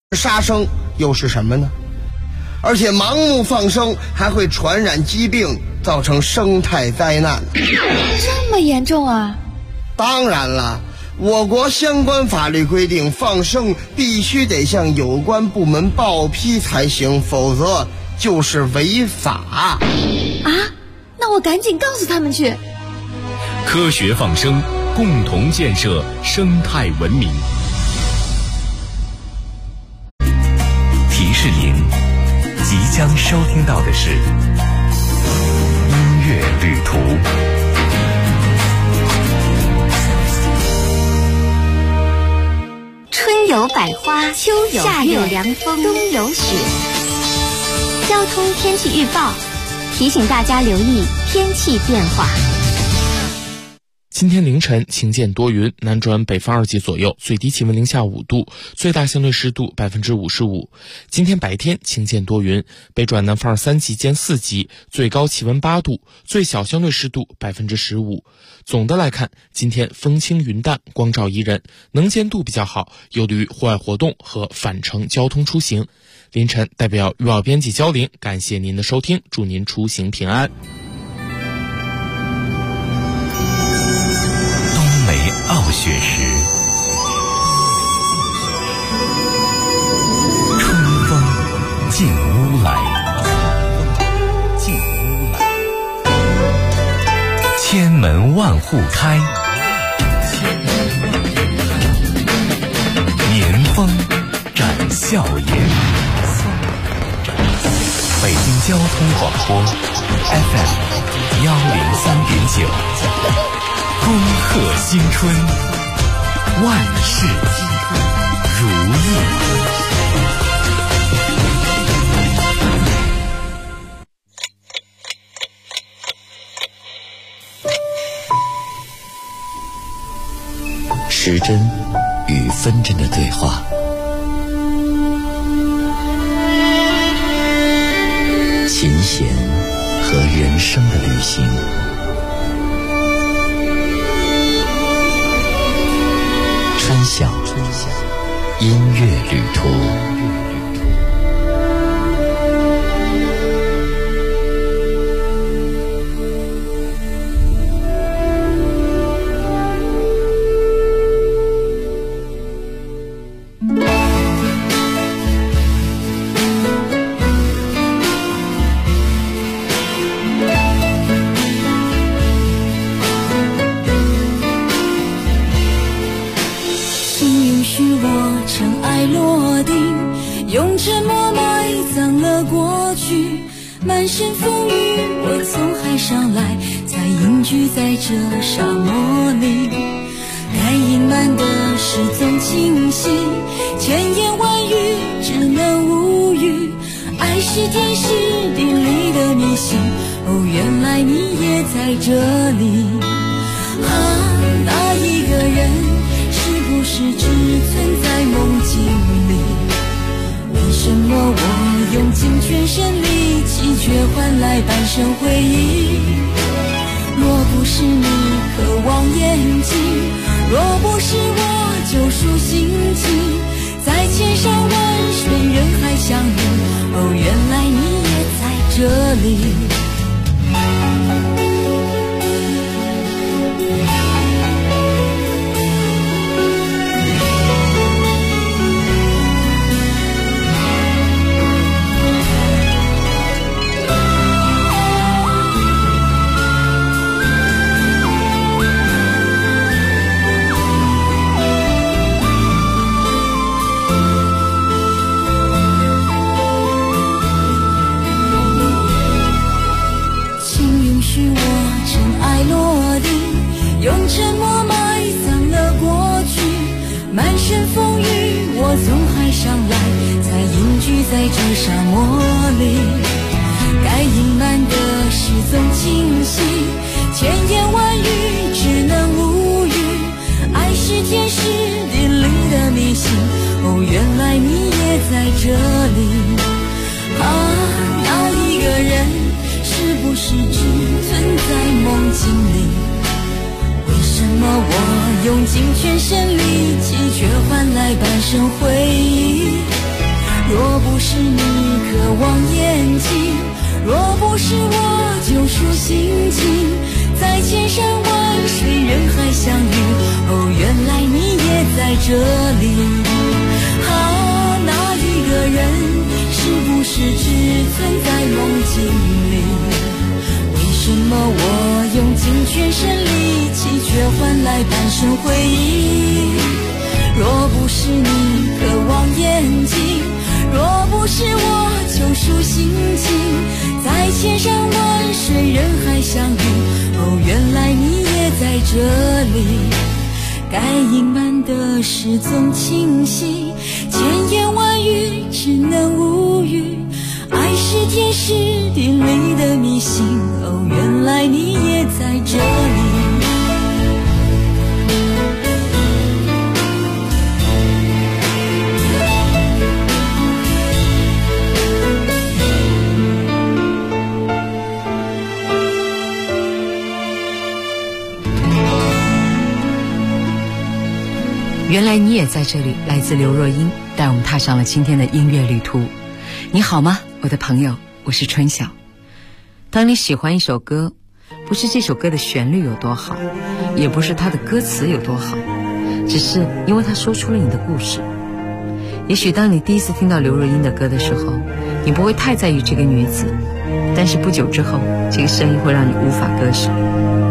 杀生又是什么呢？而且盲目放生还会传染疾病，造成生态灾难。 这么严重啊？ 当然了，我国相关法律规定，放生必须得向有关部门报批才行，否则就是违法。 啊？那我赶紧告诉他们去。 科学放生，共同建设生态文明。提示您，即将收听到的是音乐旅途。 春有百花，秋有夏有凉风，冬有雪。交通天气预报提醒大家留意天气变化。 今天凌晨晴间多云，南转北风2级左右，最低气温零下5度，最大相对湿度55%。今天白天晴间多云，北转南风3级兼4级，最高气温8度，最小相对湿度15%。总的来看，今天风轻云淡，光照宜人，能见度比较好，有利于户外活动和返程交通出行。凌晨代表预报编辑焦玲，感谢您的收听，祝您出行平安。 傲雪时，春风进屋来，千门万户开，年风展笑颜。北京交通广播 FM 103.9。恭贺新春，万事如意。 时针与分针的对话，琴弦和人生的旅行。春晓音乐旅途。 用沉默埋葬了过去，满身风雨我从海上来，才隐居在这沙漠里。该隐瞒的事总清晰，千言万语只能无语。爱是天时地利的迷信，哦，原来你也在这里。啊，那一个人是不是只存在梦境里？为什么我用尽全身力气，却换来半生回忆？若不是你渴望眼睛，若不是我救赎心情，在千山万水人海相遇，哦，原来你也在这里。用沉默埋葬了过去，满身风雨我从海上来，才隐居在这沙漠里。该隐瞒的事总清晰，千言万语只能无语。爱是天时地利的迷信，哦，原来你也在这里。啊，那一个人是不是只存在梦境里？为什么我用尽全身力气，却换来半生回忆？ 你渴望眼睛，若不是我救赎心情，在千山万水人海相遇，哦，原来你也在这里。那一个人是不是只存在梦境里？为什么我用尽全身力气，却换来半生回忆？若不是你渴望眼睛，若不是我救赎心情，在千山万水人海相遇，哦，原来你也在这里。该隐瞒的事总清晰，千言万语只能无语。爱是天时地利的迷信，哦，原来你也在这里。 原来你也在这里，来自刘若英，带我们踏上了今天的音乐旅途。你好吗，我的朋友，我是春晓。当你喜欢一首歌，不是这首歌的旋律有多好，也不是它的歌词有多好，只是因为它说出了你的故事。也许当你第一次听到刘若英的歌的时候，你不会太在意这个女子，但是不久之后，这个声音会让你无法割舍。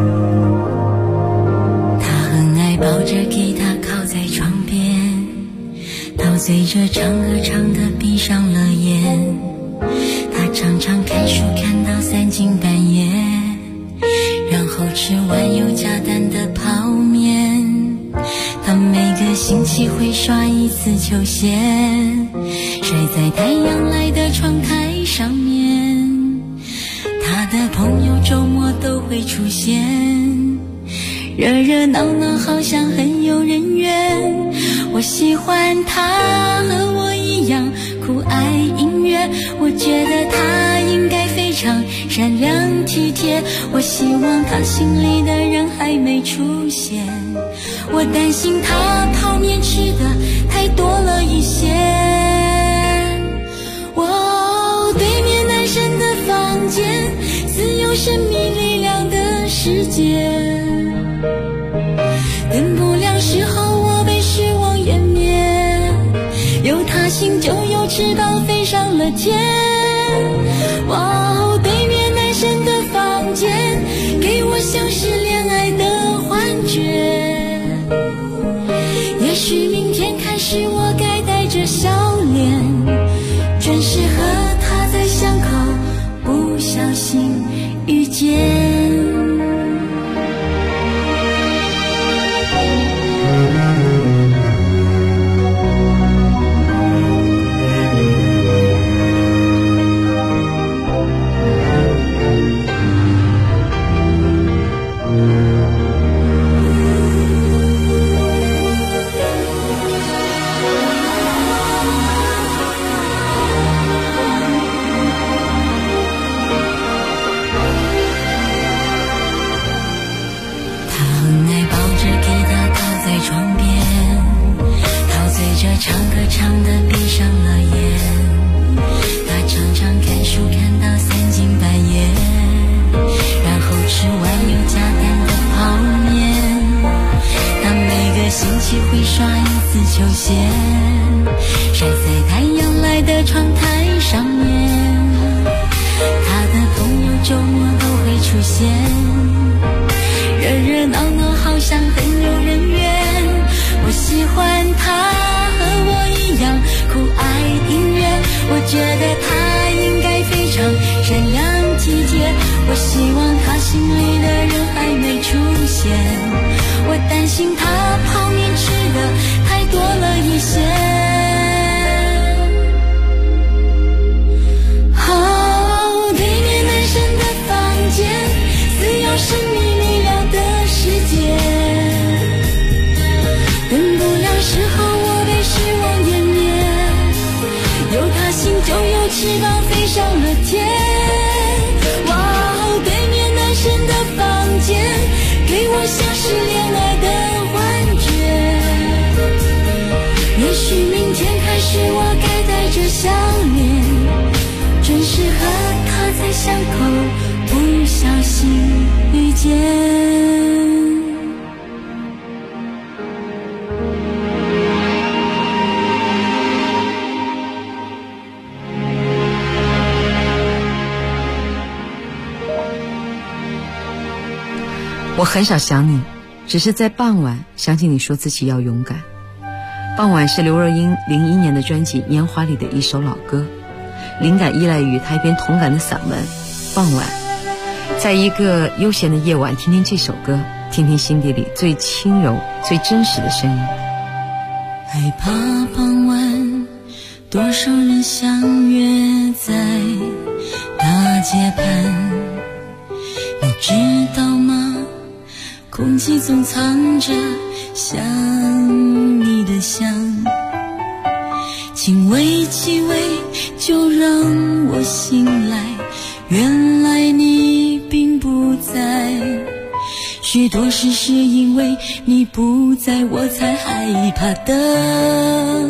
他很爱抱着吉他靠在床边，陶醉着唱歌唱得闭上了眼。他常常看书看到三更半夜，然后吃完有加蛋的泡面。他每个星期会刷一次球鞋，晒在太阳来的窗台上面。他的朋友周末都会出现，热热闹闹好像很有人缘。我喜欢他和我一样酷爱音乐，我觉得他应该非常善良体贴。我希望他心里的人还没出现，我担心他泡面吃的太多了一些。对面男生的房间，自有神秘力量的世界。等不了时候我被失望湮灭，有他心就有翅膀飞上了天。对面男生的房间，给我像是恋爱的幻觉。也许明天开始我该带着笑脸，准时和他在巷口不小心遇见。唱歌唱得闭上了眼，他常常看书看到三更半夜，然后吃完有加蛋的泡面。他每个星期会刷一次球鞋，晒在太阳来的窗台上面。他的朋友周末都会出现，热热闹闹好像很有人缘。我喜欢他酷爱音乐，我觉得他应该非常善良体贴。我希望他心里的人还没出现，我担心他泡面吃的太多了一些。对面男生的房间，自有神秘力量的世界。等不了时候我被失望湮灭，有他心就有翅膀飞上了天。对面男生的房间，给我像是恋爱的幻觉。也许明天开始我该带着笑脸， 在巷口不小心遇见。 我很少想你，只是在傍晚想起你说自己要勇敢。傍晚是刘若英01年的专辑《烟花》里的一首老歌，灵感依赖于她一篇同感的散文《傍晚》。在一个悠闲的夜晚，听听这首歌，听听心底里最轻柔最真实的声音。 害怕傍晚多少人相约在大街畔，你知道吗？空气总藏着想你的香，轻微气味就让我醒来，原来你并不在，许多事是因为你不在我才害怕的。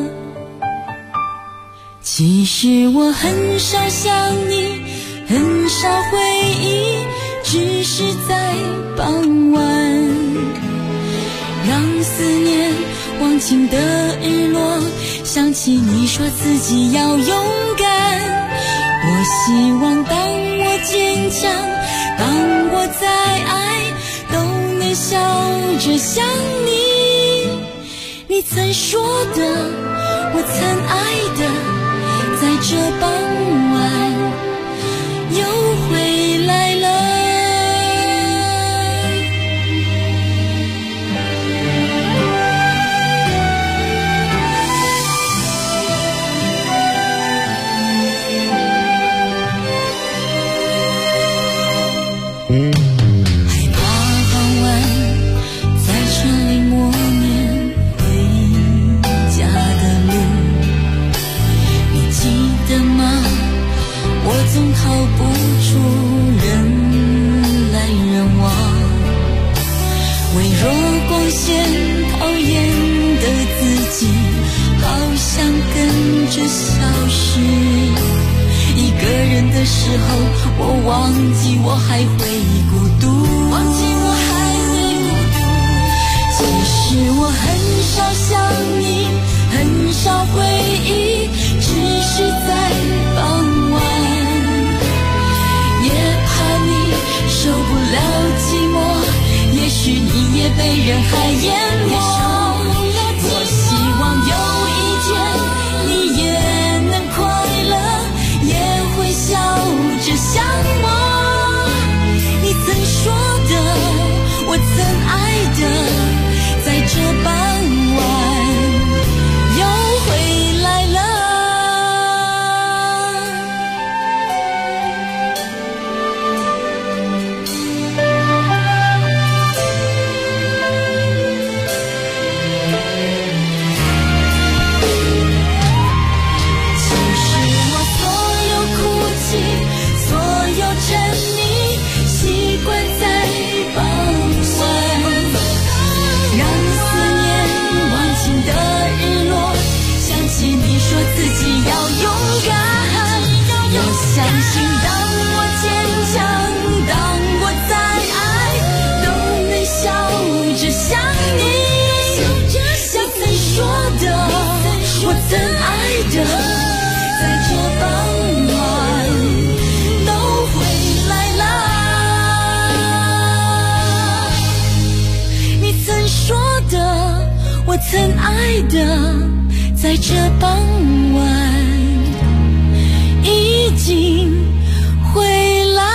其实我很少想你，很少回忆，只是在傍晚让思念忘情的日落，想起你说自己要勇敢。我希望当我坚强，当我再爱，都能笑着想你。你曾说的，我曾爱的，在这傍晚又回来了。总逃不出人来人往，微弱光线讨厌的自己好像跟着消失。一个人的时候我忘记我还会孤独，忘记我还会孤独。其实我很少想你，很少回忆，只是在傍晚受不了寂寞，也许你也被人海淹没。我希望有一天你也能快乐，也会笑着想我。你曾说的，我曾爱的，在这傍晚又回来了。说自己要勇敢，我相信当我坚强，当我再爱，都能笑着想你。你曾说的，我曾爱的，在这傍晚都回来了。你曾说的，我曾爱的，在这傍晚已经回来。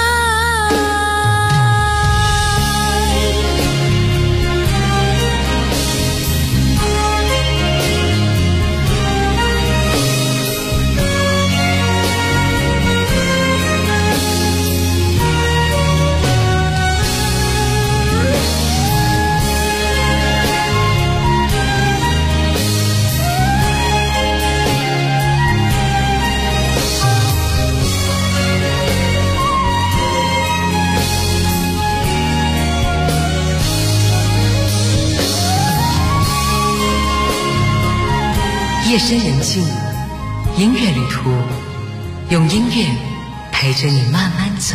夜深人静，音乐旅途，用音乐陪着你慢慢走。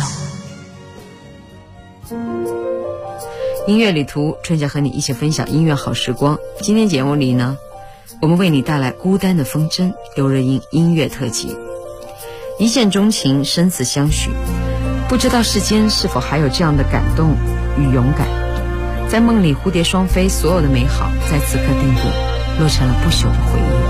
音乐旅途，春夏和你一起分享音乐好时光。今天节目里呢，我们为你带来《孤单的风筝》刘若英音乐特辑。一见钟情，生死相许，不知道世间是否还有这样的感动与勇敢。在梦里蝴蝶双飞，所有的美好在此刻定格，落成了不朽的回忆。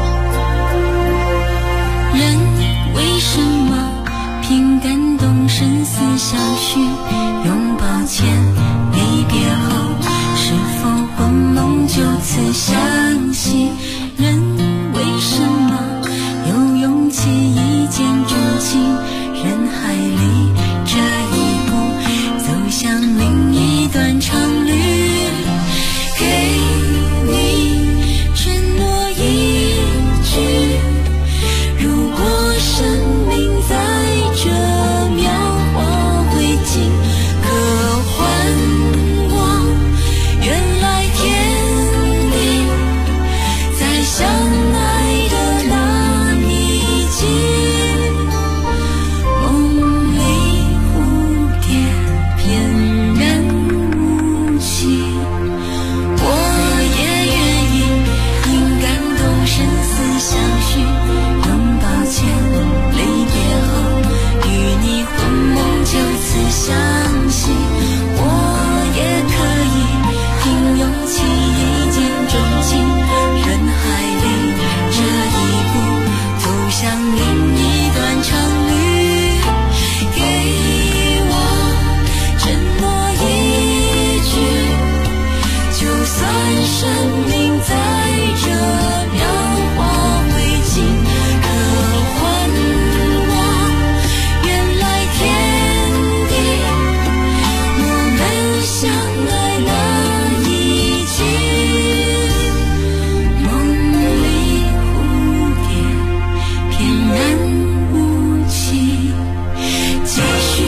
人为什么凭感动生死相许？拥抱前离别后，是否魂梦就此相惜？人为什么有勇气一见钟情？人海里这一步，走向另一段长旅。给你承诺一句，如果生命在这秒化灰烬，可还我原来天地，在相爱的那一季，梦里蝴蝶翩然无期。我也愿意因感动生死相许，拥抱前离别后，与你魂梦就此相惜。我也可以凭勇气一见钟情，人海里这一步，走向另一段长旅。给我承诺一句，就算生命在这秒化灰烬，可还我原来天地，我们相爱那一季，梦里蝴蝶翩然无期。继续，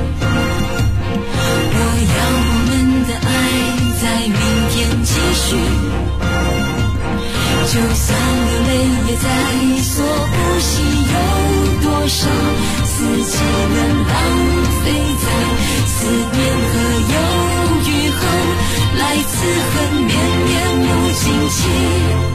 我要我们的爱在明天继续，就算流泪也在所不惜。有多少四季能浪费在思念和忧郁后，来自恨绵绵无尽期。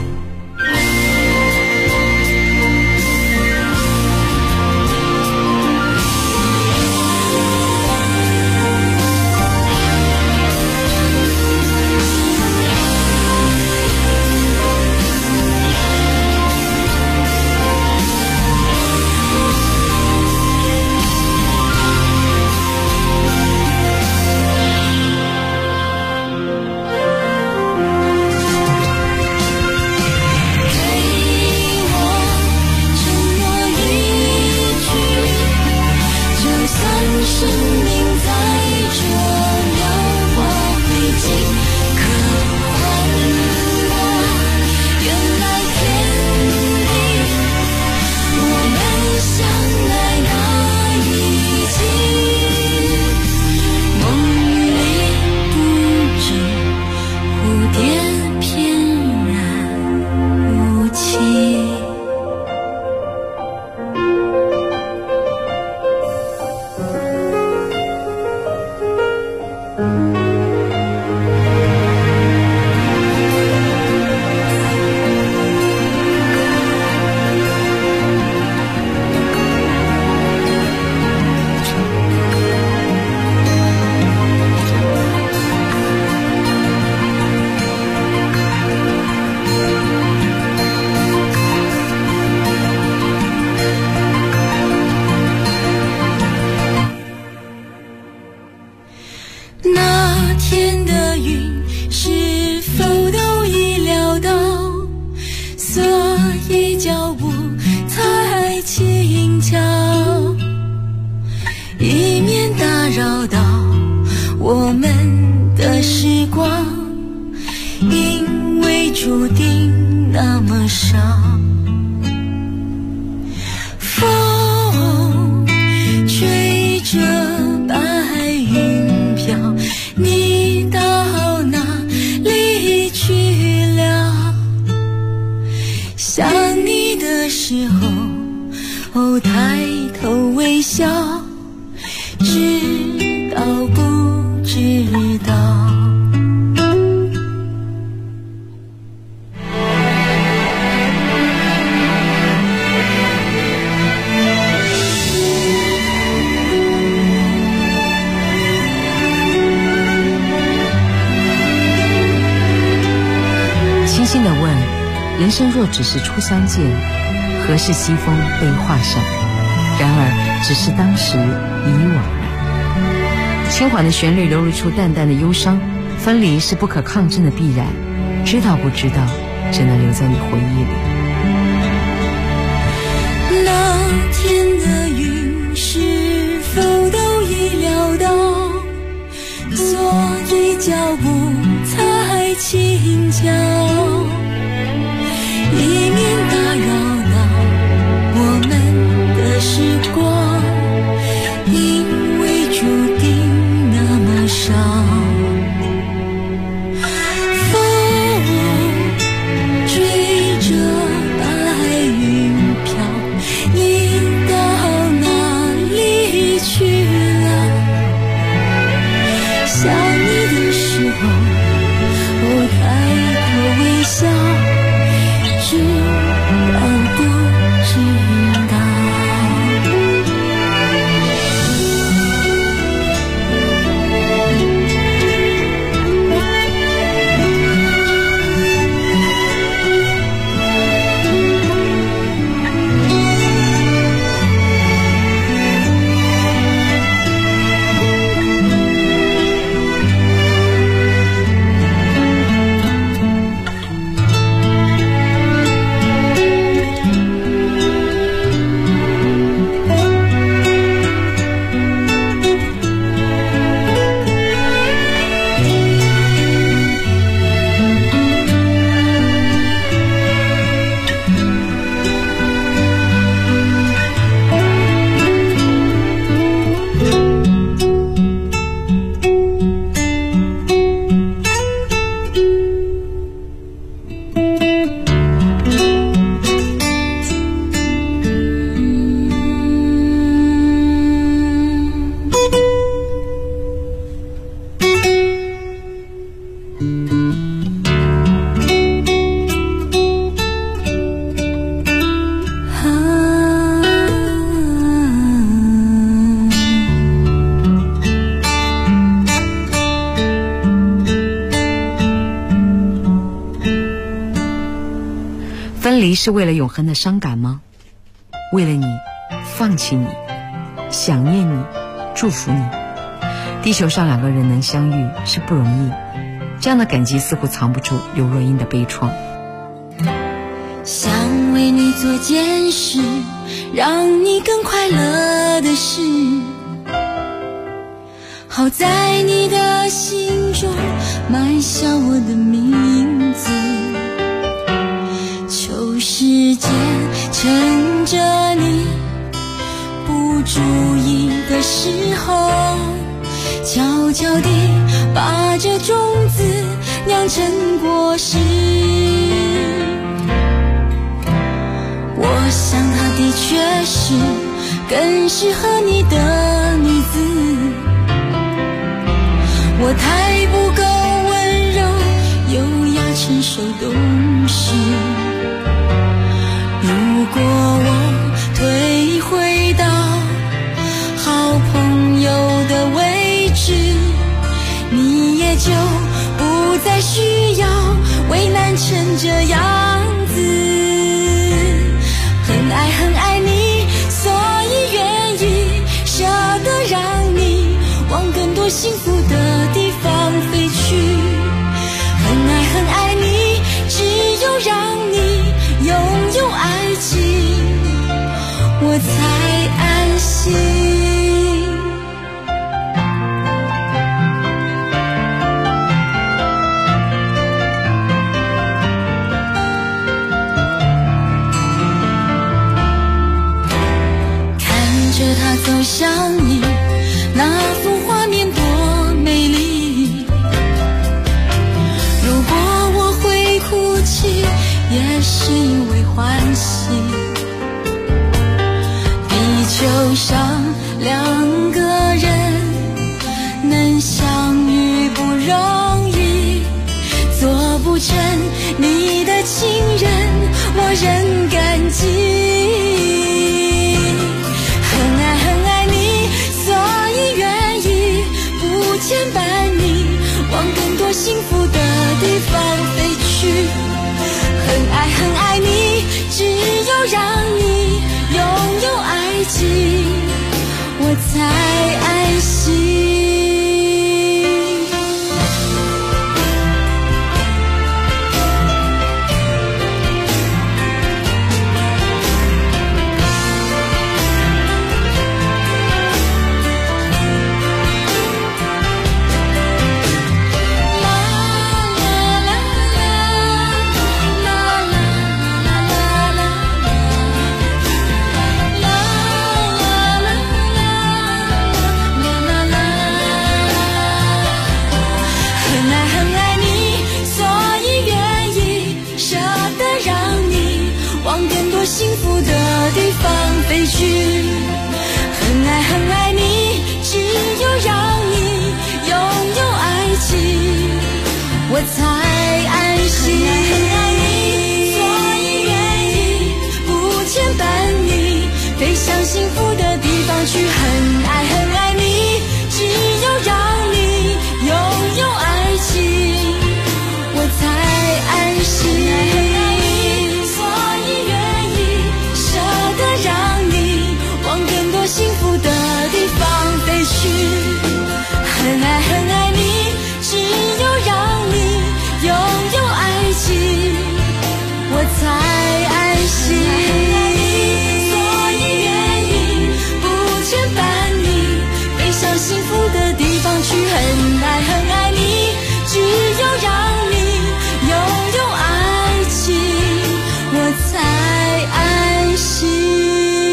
生命在这秒化灰烬，可还我原来天地，我们相爱那一季，梦里不知蝴蝶翩然无期。那天的云是否都已料到，所以脚步才轻巧，以免打扰到我们的时光，因为注定那么少。风吹着白云飘，你到哪里去了？想你的时候，抬头微笑， 生若只是初相见，何事西风悲画扇？然而只是当时已惘然。轻缓的旋律流露出淡淡的忧伤，分离是不可抗争的必然，知道不知道，只能留在你回忆里。 那天的云是否都已料到，所以脚步才轻巧，以免打扰到我们的时光，因为注定那么少。风追着白云飘，你到哪里去了？想你的时候，我抬头微笑，知道不知道。 分离是为了永恒的伤感吗？为了你，放弃你，想念你，祝福你。地球上两个人能相遇是不容易，这样的感激似乎藏不住刘若英的悲怆。 想为你做件事，让你更快乐的事，好在你的心中埋下我的名字。求时间趁着你不注意的时候，悄悄地把这种子酿成果实。我想她的确是更适合你的女子，我太不够温柔优雅成熟懂事。如果我退回到好朋友的位置，你也就不再需要为难成这样子。很爱你，所以愿意舍得让你往更多幸福的地方飞去。很爱你，只有让你拥有爱情，我才安心。他走向你，那幅画面多美丽。如果我会哭泣，也是因为欢喜。地球上两个人能相遇不容易，做不成你的情人，我仍感激。牵绊你往更多幸福的地方飞去，很很爱你，只有让你拥有爱情，我才安心。幸福的地方飞去，很爱很爱你，只有让你拥有爱情，我才安心。所以愿意不牵绊你，飞向幸福的地方去。很爱很爱你，只有让你拥有爱情，我才安心。幸福的地方飞去，很爱很爱你，只有让你拥有爱情，我才安心。所以愿意不牵绊你，飞向幸福的地方去。很爱很爱你，只有让你拥有爱情，我才安心。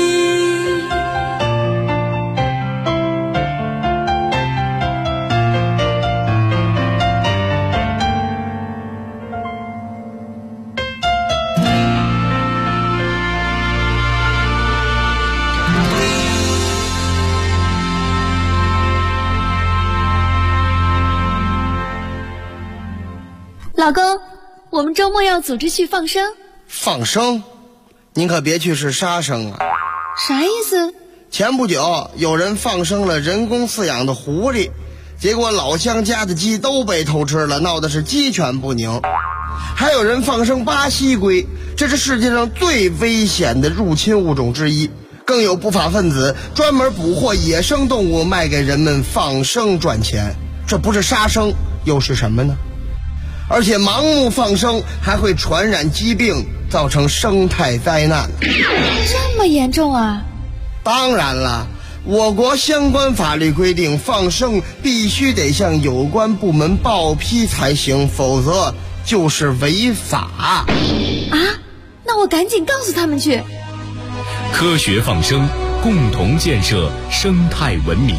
老公，我们周末要组织去放生。 放生？您可别去是杀生啊！ 啥意思？ 前不久有人放生了人工饲养的狐狸，结果老乡家的鸡都被偷吃了，闹得是鸡犬不宁。还有人放生巴西龟，这是世界上最危险的入侵物种之一。更有不法分子专门捕获野生动物卖给人们放生赚钱，这不是杀生又是什么呢？而且盲目放生还会传染疾病，造成生态灾难。 这么严重啊？ 当然了，我国相关法律规定，放生必须得向有关部门报批才行，否则就是违法。 啊？那我赶紧告诉他们去。 科学放生，共同建设生态文明。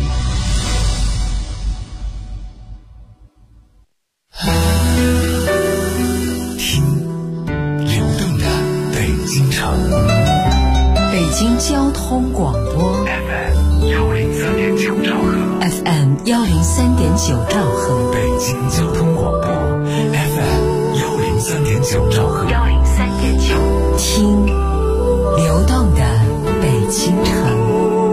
北京交通广播 FM 103.9兆赫 FM 103.9兆赫， 北京交通广播 FM 103.9兆赫 103.9，听流动的北京城。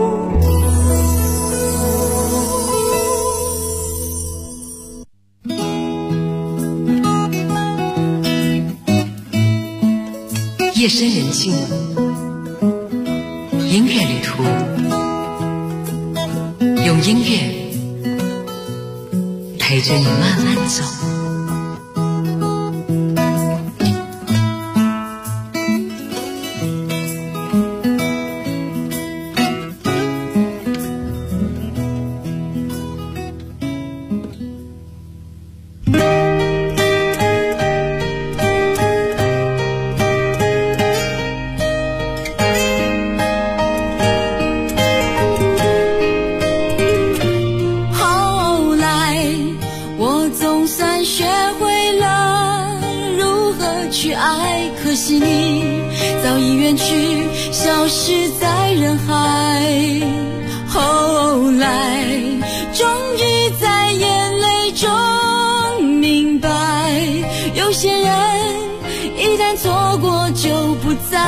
夜深人静，音乐旅途，用音乐陪着你慢慢走。 可惜你早已远去，消失在人海。后来终于在眼泪中明白，有些人一旦错过就不再。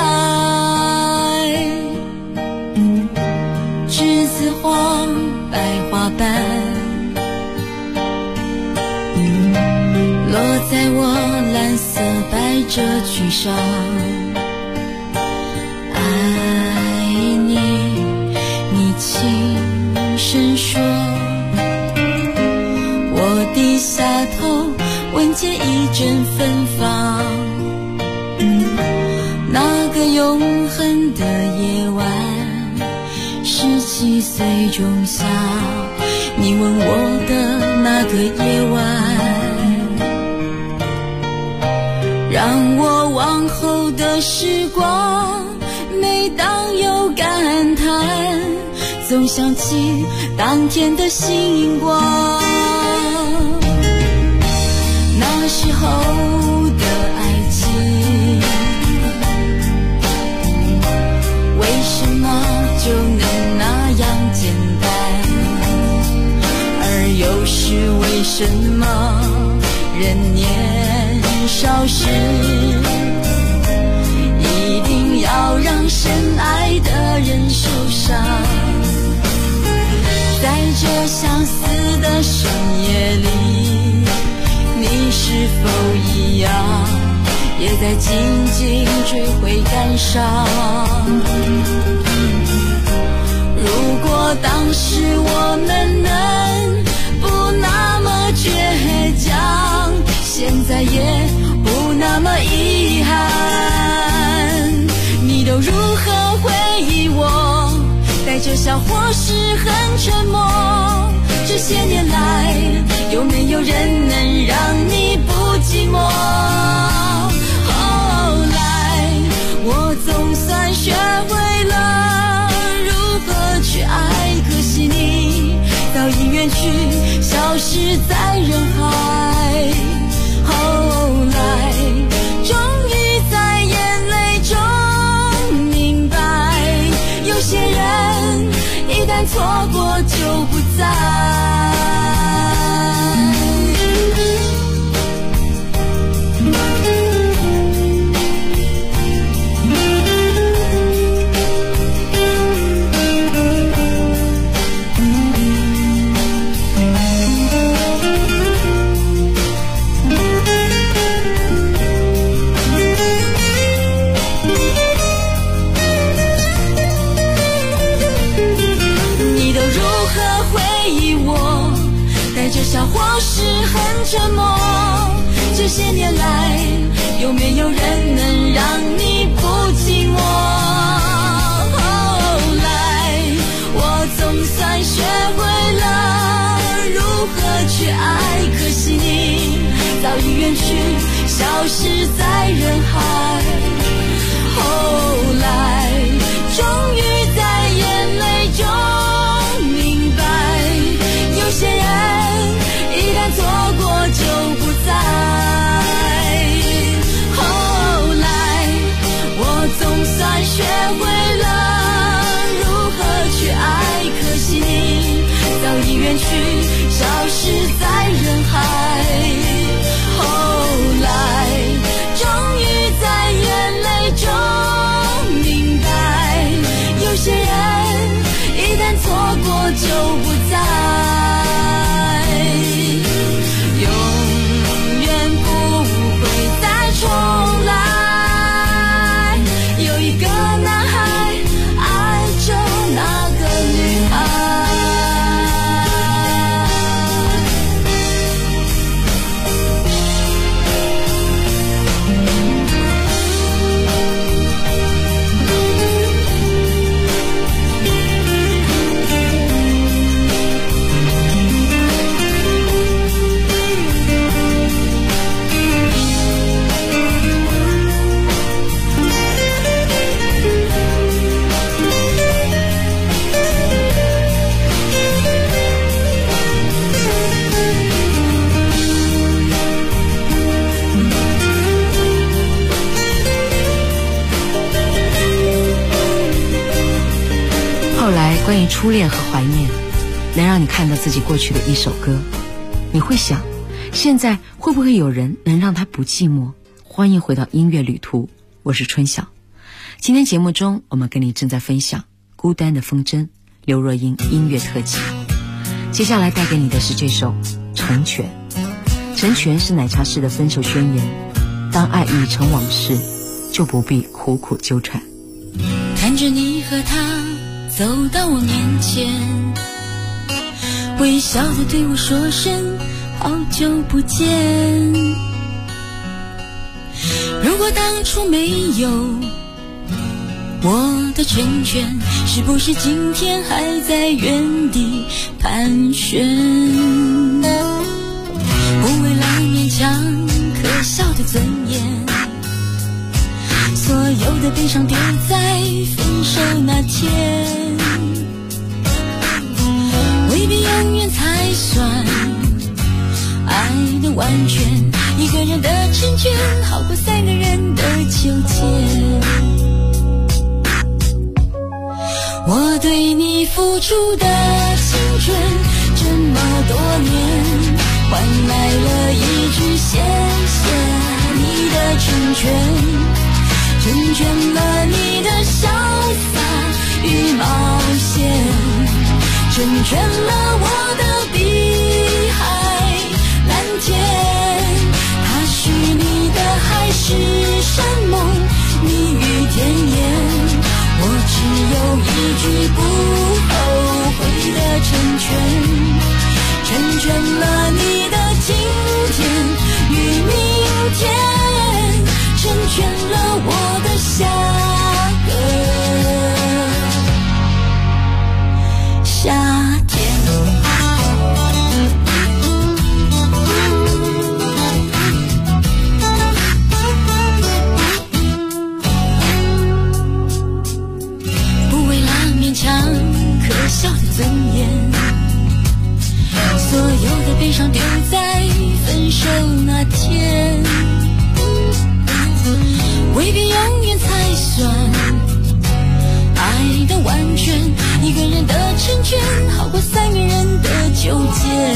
栀子花白花瓣落在我蓝色白着沮丧。爱你，你轻声说，我低下头，闻见一阵芬芳。那个永恒的夜晚，17岁仲夏，你吻我的那个夜晚，让我往后的时光，每当有感叹，总想起当天的星光。那时候的爱情，为什么就能那样简单？而又是为什么人年少时一定要让深爱的人受伤？在这相似的深夜里，你是否一样也在静静追悔感伤？如果当时我们能不那么倔强，现在也不那么遗憾。你都如何回忆我？带着笑或是很沉默。这些年来，有没有人能让你不寂寞？后来我总算学会了如何去爱，可惜你早已远去，消失在人海。后来终于在眼泪中明白，有些人一旦错过就不在。笑或是很沉默，这些年来，有没有人能让你不寂寞？后来我总算学会了如何去爱，可惜你早已远去，消失在人海。后来终于在眼泪中明白，有些人一旦错过就不在。后来我总算学会了如何去爱，可惜你早已远去，消失在人海。后来终于在眼泪中明白，有些人一旦错过就不在。重来，有一个男孩爱着那个女孩。 关于初恋和怀念，能让你看到自己过去的一首歌，你会想，现在会不会有人能让他不寂寞？欢迎回到音乐旅途，我是春晓。今天节目中，我们跟你正在分享《孤单的风筝》刘若英音乐特辑。接下来带给你的是这首《成全》。成全是奶茶式的分手宣言， 当爱已成往事，就不必苦苦纠缠。 看着你和他走到我面前，微笑地对我说声好久不见。如果当初没有我的成全，是不是今天还在原地盘旋？不为了勉强可笑的尊严，所有的悲伤丢在分手那天，未必永远才算爱的完全，一个人的成全好过三个人的纠结。我对你付出的青春这么多年，换来了一句谢谢你的成全，成全了你的潇洒与冒险，成全了我的碧海蓝天。他许你的海誓山盟，蜜语甜言，我只有一句不后悔的成全，成全了你的今天与明天，成全了我的下个夏天。不为了勉强可笑的尊严，所有的悲伤丢在分手那天，未必永远才算爱的完全，一个人的成全好过三个人的纠结。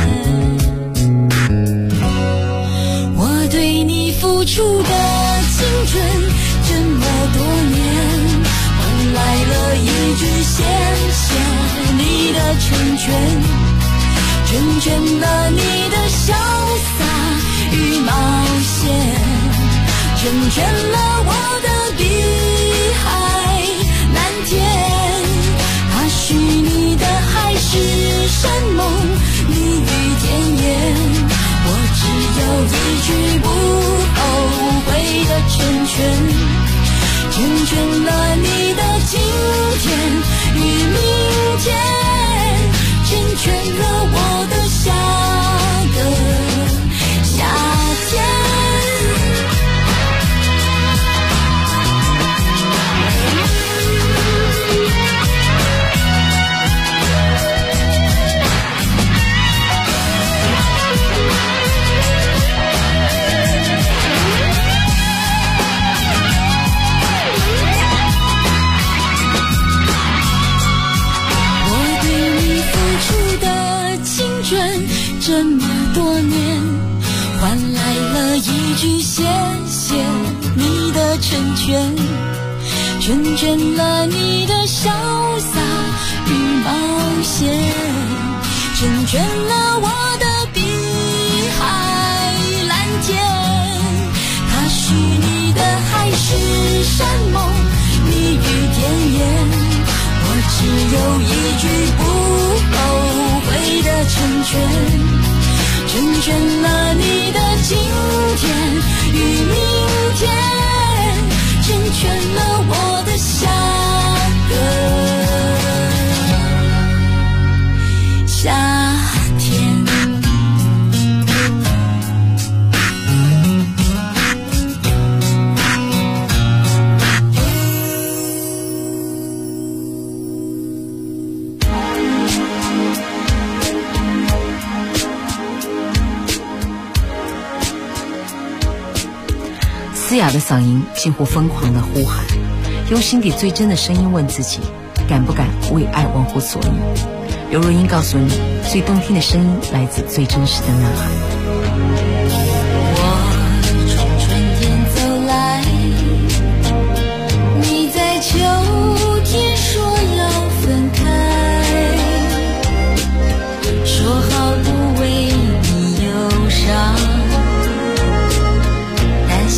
我对你付出的青春这么多年，换来了一句谢谢你的成全，成全了你的潇洒与冒险，成全了我的碧海蓝天。他许你的海誓山盟，蜜语甜言，我只有一句不后悔的成全，成全了你的今天与明天，成全了我的下个夏天。这么多年，换来了一句谢谢你的成全，成全了你的潇洒与冒险，成全了我的碧海蓝天。他许你的海誓山盟，蜜语甜言，我只有一句不后悔的成全，成全了你的今天与明天，成全了我的下个夏天。 嘶哑的嗓音近乎疯狂的呼喊，用心底最真的声音问自己，敢不敢为爱忘乎所以。刘若英告诉你，最动听的声音来自最真实的呐喊。 我从春天走来，你在秋天说要分开，说好不为你忧伤，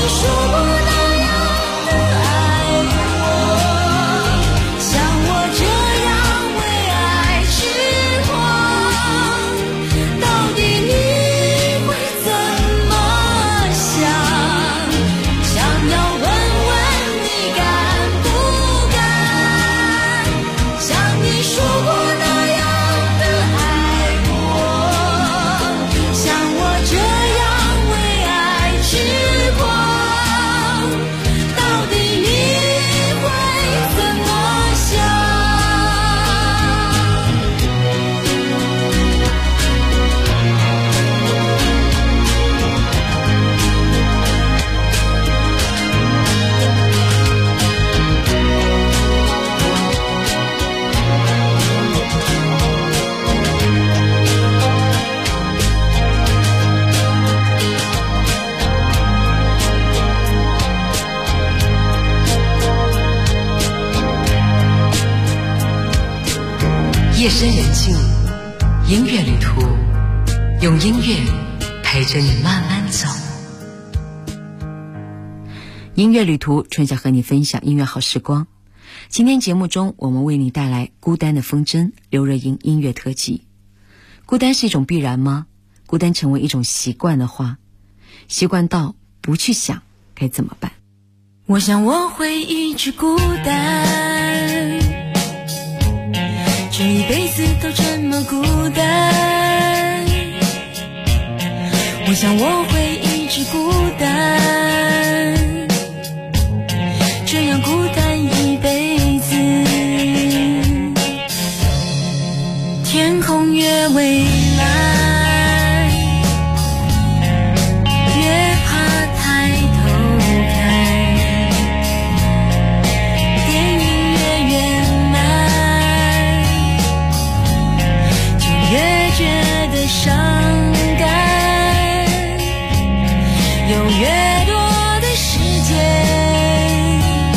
夜深人静，音乐旅途，用音乐陪着你慢慢走。音乐旅途，春夏和你分享音乐好时光。今天节目中，我们为你带来《孤单的风筝》刘若英音乐特辑。孤单是一种必然吗？孤单成为一种习惯的话，习惯到不去想该怎么办？ 我想我会一直孤单，这一辈子都这么孤单。我想我会一直孤单，这样孤单一辈子。天空越蔚蓝，越怕抬头看，电影越圆满，就越觉得伤感。有越多的时间，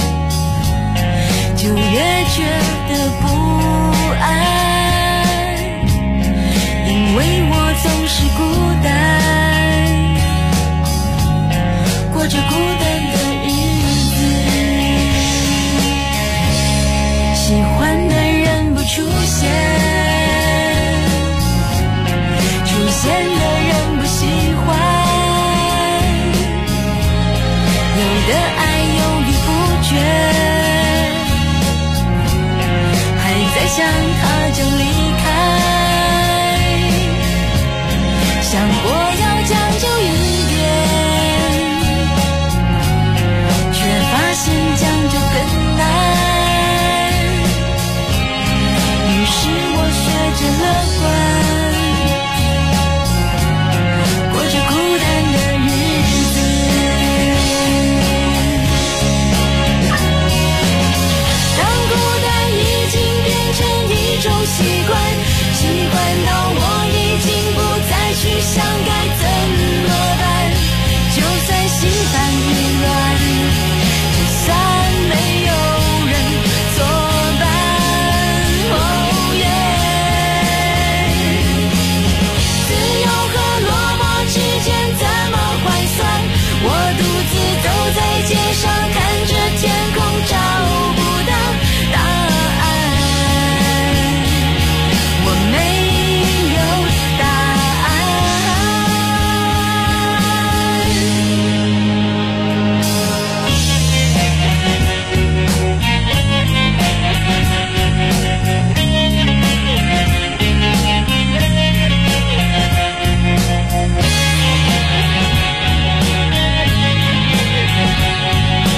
就越觉得不安。因为我总是孤单，过着孤单的日子。喜欢的人不出现，出现的人不喜欢。有的爱犹豫不决，还在想他就离开。想过要将就一点，却发现将就更难。于是我学着乐观，过着孤单的日子。当孤单已经变成一种习惯，习惯到我已经不再去想该怎么办。就算心烦意乱，就算没有人作伴。自由和落寞之间怎么换算？我独自走在街上，看着天空，找不到答案。我没有答案。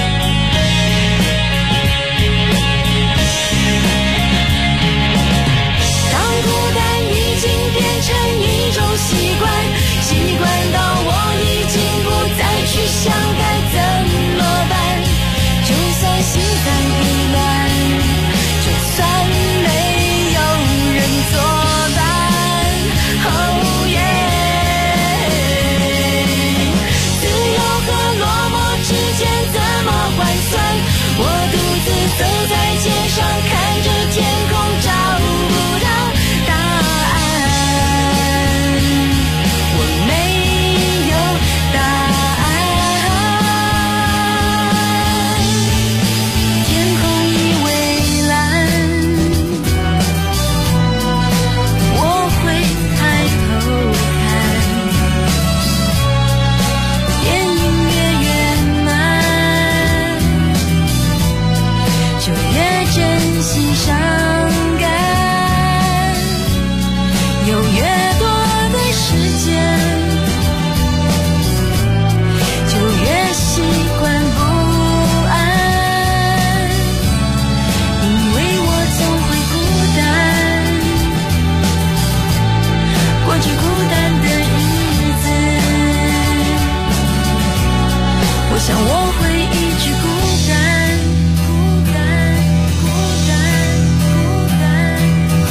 想我会一直孤单，孤单，孤单，孤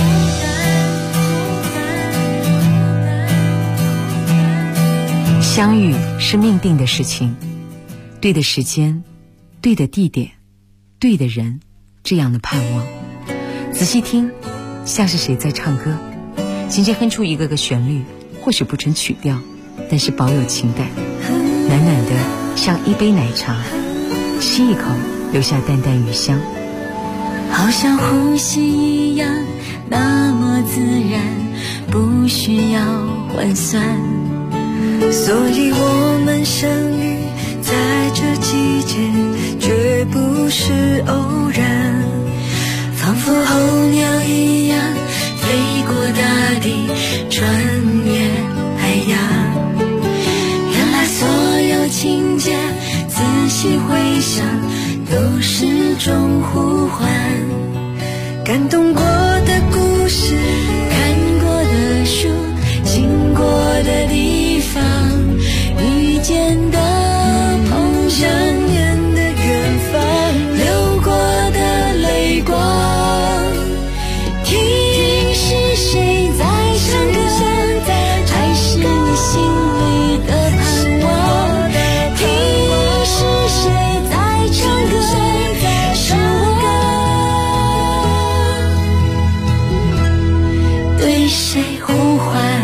单，孤单，孤单。 相遇是命定的事情，对的时间，对的地点，对的人，这样的盼望。仔细听，像是谁在唱歌，琴键哼出一个个旋律，或许不成曲调，但是保有情感，暖暖的像一杯奶茶，吸一口留下淡淡余香， 好像呼吸一样那么自然，不需要换算，所以我们相遇在这季节，绝不是偶然，仿佛候鸟一样飞过大地，穿越海洋。原来所有情节仔细回想都是种呼唤，感动过的故事，看过的书，经过的地方，遇见的碰想念的远方，流过的泪光，听是谁在唱歌，还是你心里的盼望，听是谁在唱歌，是我对谁呼唤。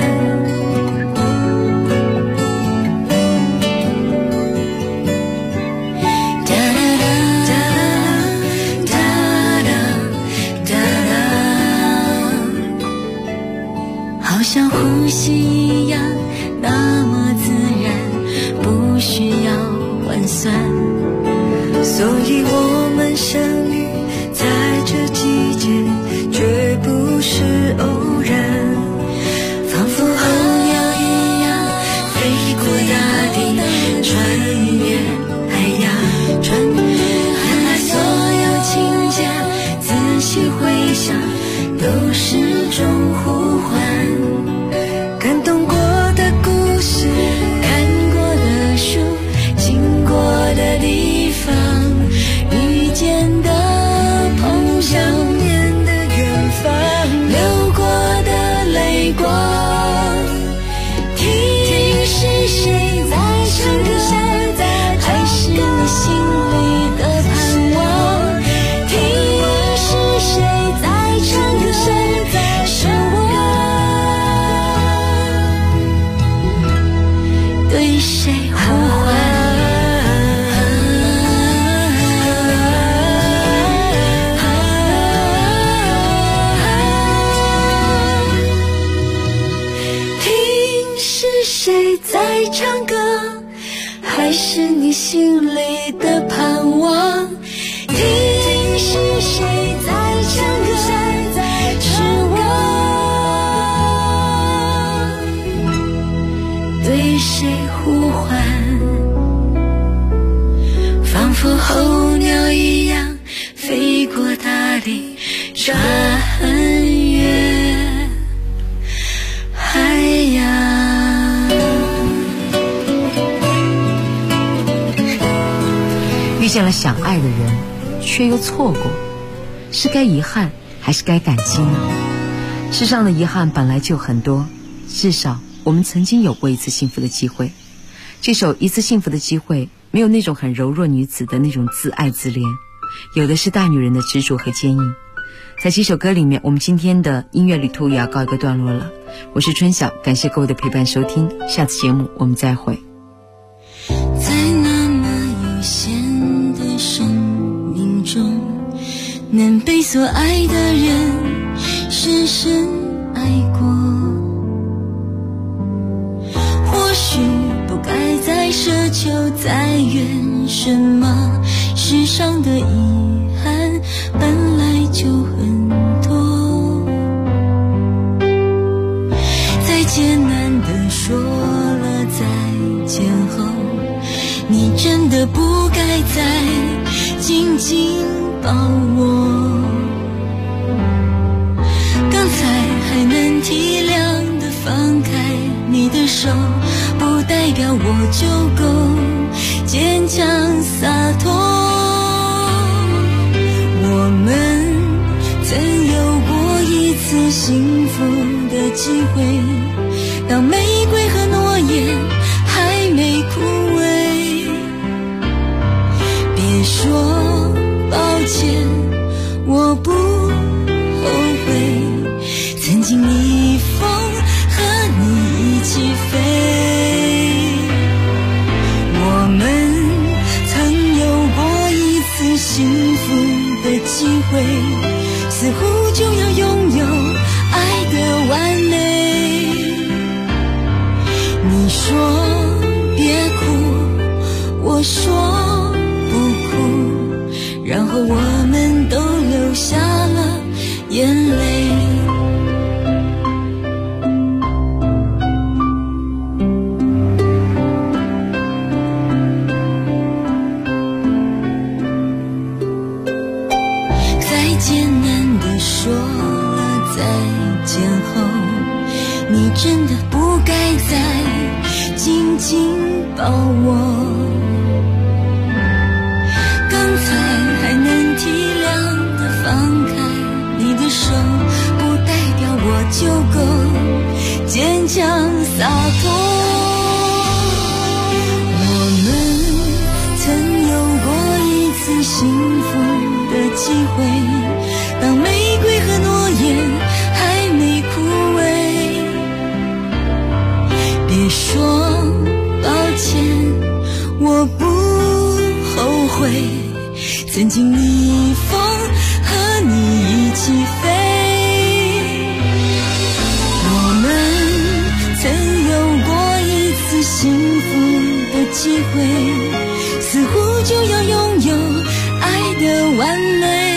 像呼吸一样那么自然，不需要换算，所以我们相遇在这季节，绝不是偶然，仿佛候鸟一样飞过大地，穿越海洋，原来所有情节仔细回想都是种呼唤，感动过的故事，看过的书，经过的地方，遇见的碰想念的远方，流过的泪光，听是谁在唱歌，还是你心里的盼望，听是谁在唱歌，是我对谁呼唤。听是谁在唱歌，还是你心里的盼望，听是谁在唱歌，是我对谁呼唤，仿佛候鸟一样飞过大地，穿越海洋。 遇见了想爱的人，却又错过，是该遗憾还是该感激呢？世上的遗憾本来就很多，至少我们曾经有过一次幸福的机会。这首《一次幸福的机会》没有那种很柔弱女子的那种自爱自怜，有的是大女人的执着和坚毅。在几首歌里面，我们今天的音乐旅途也要告一个段落了。我是春晓，感谢各位的陪伴收听，下次节目我们再会。 在那么有限的生命中，能被所爱的人深深爱过，或许不该再奢求再怨什么，世上的遗憾本来就很多，在艰难地说了再见后，你真的不该再紧紧抱我，刚才还能体谅地放开你的手，不代表我就够坚强洒脱。我们曾有过一次幸福的机会，当玫瑰和诺言还没枯萎。别说抱歉，我不后悔，曾经逆风和你一起飞。我们曾有过一次幸福的机会，似乎就要拥有爱的完美。你说别哭，我说不哭，然后我们都流下了眼泪。再艰难地说了再见后，你真的不该再紧紧抱我。刚才还能体谅地放开你的手，不代表我就够坚强洒脱。我们曾有过一次幸福的机会，当玫瑰和诺言还没枯萎。别说抱歉，我不后悔，曾经逆风和你一起飞。我们曾有过一次幸福的机会，似乎就要拥有爱的完美。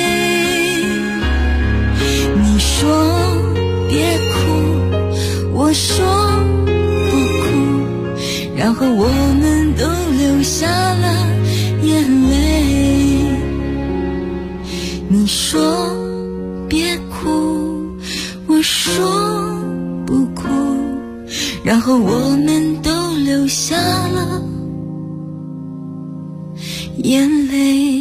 你说别哭，我说不哭，然后我们都流下了眼泪。你说别哭，我说不哭，然后我们都流下了眼泪。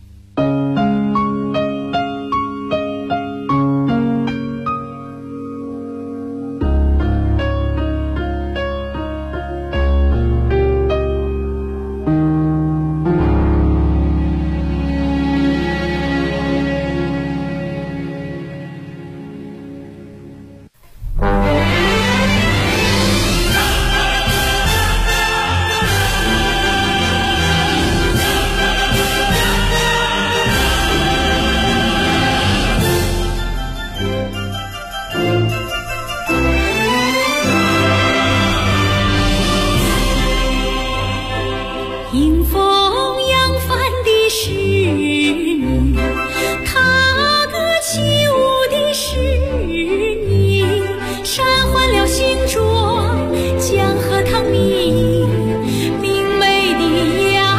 迎风扬帆的是你，踏歌起舞的是你，闪换了新装，江河淌明，明媚的阳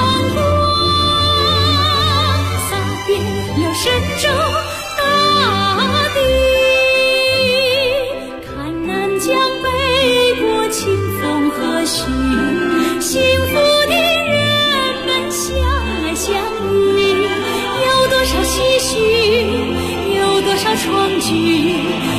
光，洒遍了神州大地。看南疆北国清风和煦，幸福相遇，有多少唏嘘，有多少创举，